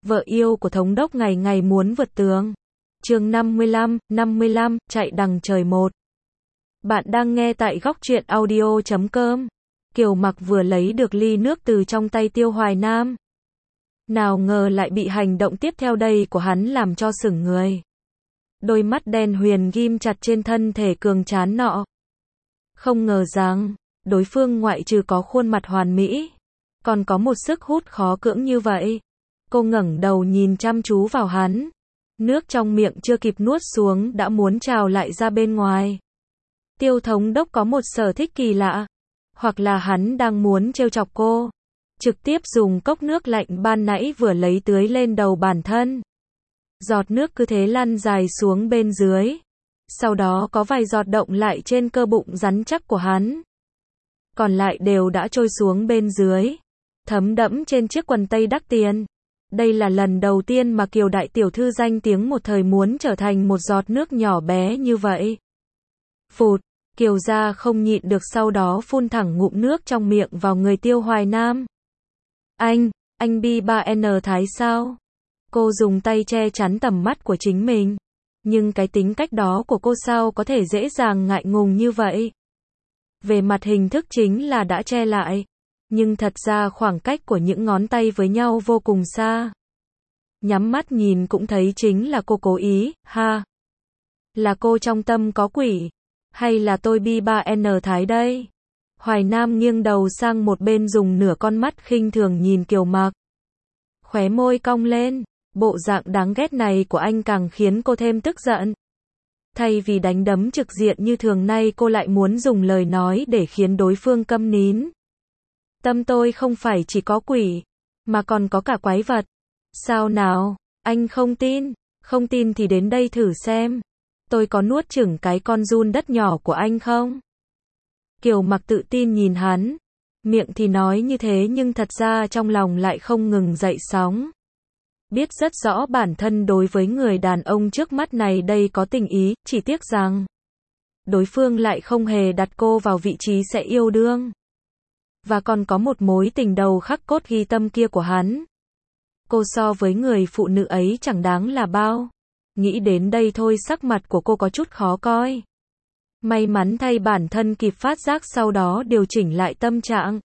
Vợ yêu của thống đốc ngày ngày muốn vượt tường. Chương 55, chạy đằng trời 1. Bạn đang nghe tại góc truyện audio.com. Kiều Mặc vừa lấy được ly nước từ trong tay Tiêu Hoài Nam. Nào ngờ lại bị hành động tiếp theo đây của hắn làm cho sửng người. Đôi mắt đen huyền ghim chặt trên thân thể cường tráng nọ. Không ngờ rằng, đối phương ngoại trừ có khuôn mặt hoàn mỹ, còn có một sức hút khó cưỡng như vậy. Cô ngẩng đầu nhìn chăm chú vào hắn. Nước trong miệng chưa kịp nuốt xuống đã muốn trào lại ra bên ngoài. Tiêu thống đốc có một sở thích kỳ lạ. Hoặc là hắn đang muốn trêu chọc cô. Trực tiếp dùng cốc nước lạnh ban nãy vừa lấy tưới lên đầu bản thân. Giọt nước cứ thế lăn dài xuống bên dưới. Sau đó có vài giọt động lại trên cơ bụng rắn chắc của hắn. Còn lại đều đã trôi xuống bên dưới. Thấm đẫm trên chiếc quần tây đắt tiền. Đây là lần đầu tiên mà Kiều đại tiểu thư danh tiếng một thời muốn trở thành một giọt nước nhỏ bé như vậy. Phụt, Kiều gia không nhịn được sau đó phun thẳng ngụm nước trong miệng vào người Tiêu Hoài Nam. Anh B3N Thái sao? Cô dùng tay che chắn tầm mắt của chính mình. Nhưng cái tính cách đó của cô sao có thể dễ dàng ngại ngùng như vậy? Về mặt hình thức chính là đã che lại. Nhưng thật ra khoảng cách của những ngón tay với nhau vô cùng xa. Nhắm mắt nhìn cũng thấy chính là cô cố ý, ha. Là cô trong tâm có quỷ. Hay là tôi B3N Thái đây? Hoài Nam nghiêng đầu sang một bên dùng nửa con mắt khinh thường nhìn Kiều Mặc. Khóe môi cong lên. Bộ dạng đáng ghét này của anh càng khiến cô thêm tức giận. Thay vì đánh đấm trực diện như thường nay cô lại muốn dùng lời nói để khiến đối phương câm nín. Tâm tôi không phải chỉ có quỷ, mà còn có cả quái vật. Sao nào? Anh không tin? Không tin thì đến đây thử xem. Tôi có nuốt chửng cái con giun đất nhỏ của anh không? Kiều Mặc tự tin nhìn hắn. Miệng thì nói như thế nhưng thật ra trong lòng lại không ngừng dậy sóng. Biết rất rõ bản thân đối với người đàn ông trước mắt này đây có tình ý, chỉ tiếc rằng đối phương lại không hề đặt cô vào vị trí sẽ yêu đương. Và còn có một mối tình đầu khắc cốt ghi tâm kia của hắn. Cô so với người phụ nữ ấy chẳng đáng là bao. Nghĩ đến đây thôi sắc mặt của cô có chút khó coi. May mắn thay bản thân kịp phát giác sau đó điều chỉnh lại tâm trạng.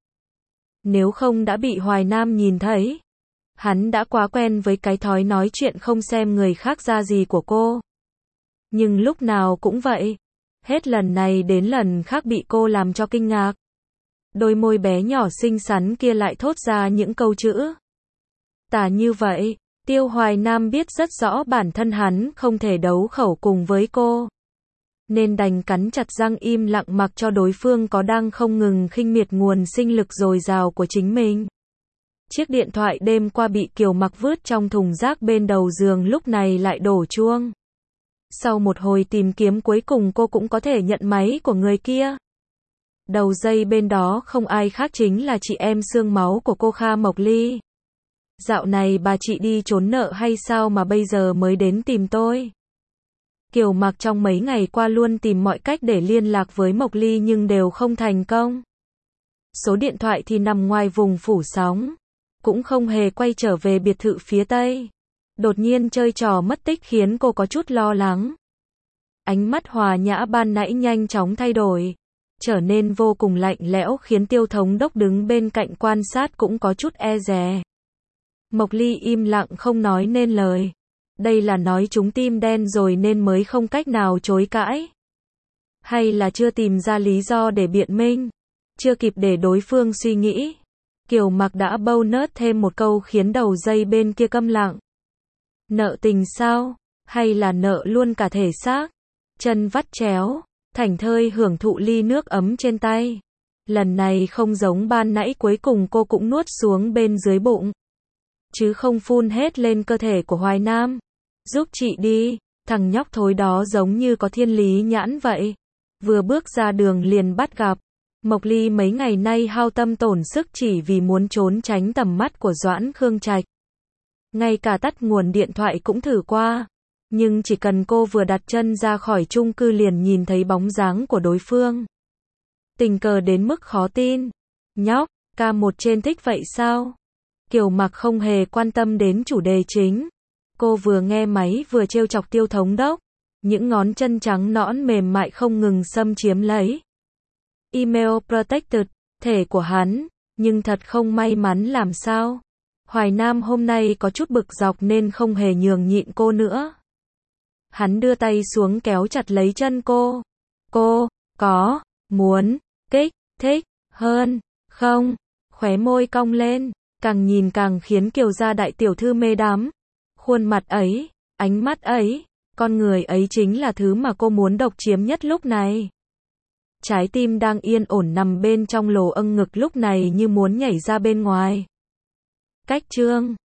Nếu không đã bị Hoài Nam nhìn thấy. Hắn đã quá quen với cái thói nói chuyện không xem người khác ra gì của cô. Nhưng lúc nào cũng vậy. Hết lần này đến lần khác bị cô làm cho kinh ngạc. Đôi môi bé nhỏ xinh xắn kia lại thốt ra những câu chữ. Tả như vậy, Tiêu Hoài Nam biết rất rõ bản thân hắn không thể đấu khẩu cùng với cô. Nên đành cắn chặt răng im lặng mặc cho đối phương có đang không ngừng khinh miệt nguồn sinh lực dồi dào của chính mình. Chiếc điện thoại đêm qua bị Kiều Mặc vứt trong thùng rác bên đầu giường lúc này lại đổ chuông. Sau một hồi tìm kiếm cuối cùng cô cũng có thể nhận máy của người kia. Đầu dây bên đó không ai khác chính là chị em xương máu của cô Kha Mộc Ly. Dạo này bà chị đi trốn nợ hay sao mà bây giờ mới đến tìm tôi? Kiều Mặc trong mấy ngày qua luôn tìm mọi cách để liên lạc với Mộc Ly nhưng đều không thành công. Số điện thoại thì nằm ngoài vùng phủ sóng. Cũng không hề quay trở về biệt thự phía Tây. Đột nhiên chơi trò mất tích khiến cô có chút lo lắng. Ánh mắt hòa nhã ban nãy nhanh chóng thay đổi. Trở nên vô cùng lạnh lẽo khiến Tiêu thống đốc đứng bên cạnh quan sát cũng có chút e dè. Mộc Ly im lặng không nói nên lời. Đây là nói trúng tim đen rồi nên mới không cách nào chối cãi. Hay là chưa tìm ra lý do để biện minh. Chưa kịp để đối phương suy nghĩ. Kiều Mặc đã bâu nớt thêm một câu khiến đầu dây bên kia câm lặng. Nợ tình sao? Hay là nợ luôn cả thể xác? Chân vắt chéo, thảnh thơi hưởng thụ ly nước ấm trên tay. Lần này không giống ban nãy cuối cùng cô cũng nuốt xuống bên dưới bụng. Chứ không phun hết lên cơ thể của Hoài Nam. Giúp chị đi, thằng nhóc thối đó giống như có thiên lý nhãn vậy. Vừa bước ra đường liền bắt gặp. Mộc Ly mấy ngày nay hao tâm tổn sức chỉ vì muốn trốn tránh tầm mắt của Doãn Khương Trạch. Ngay cả tắt nguồn điện thoại cũng thử qua. Nhưng chỉ cần cô vừa đặt chân ra khỏi chung cư liền nhìn thấy bóng dáng của đối phương. Tình cờ đến mức khó tin. Nhóc, K1 trên thích vậy sao? Kiều Mặc không hề quan tâm đến chủ đề chính. Cô vừa nghe máy vừa trêu chọc Tiêu Thống Đốc. Những ngón chân trắng nõn mềm mại không ngừng xâm chiếm lấy email protected, thể của hắn, nhưng thật không may mắn làm sao. Hoài Nam hôm nay có chút bực dọc nên không hề nhường nhịn cô nữa. Hắn đưa tay xuống kéo chặt lấy chân cô. Cô, có, muốn, kích, thích, hơn, không? Khóe môi cong lên, càng nhìn càng khiến Kiều gia đại tiểu thư mê đắm. Khuôn mặt ấy, ánh mắt ấy, con người ấy chính là thứ mà cô muốn độc chiếm nhất lúc này. Trái tim đang yên ổn nằm bên trong lồ âng ngực lúc này như muốn nhảy ra bên ngoài. Cách chương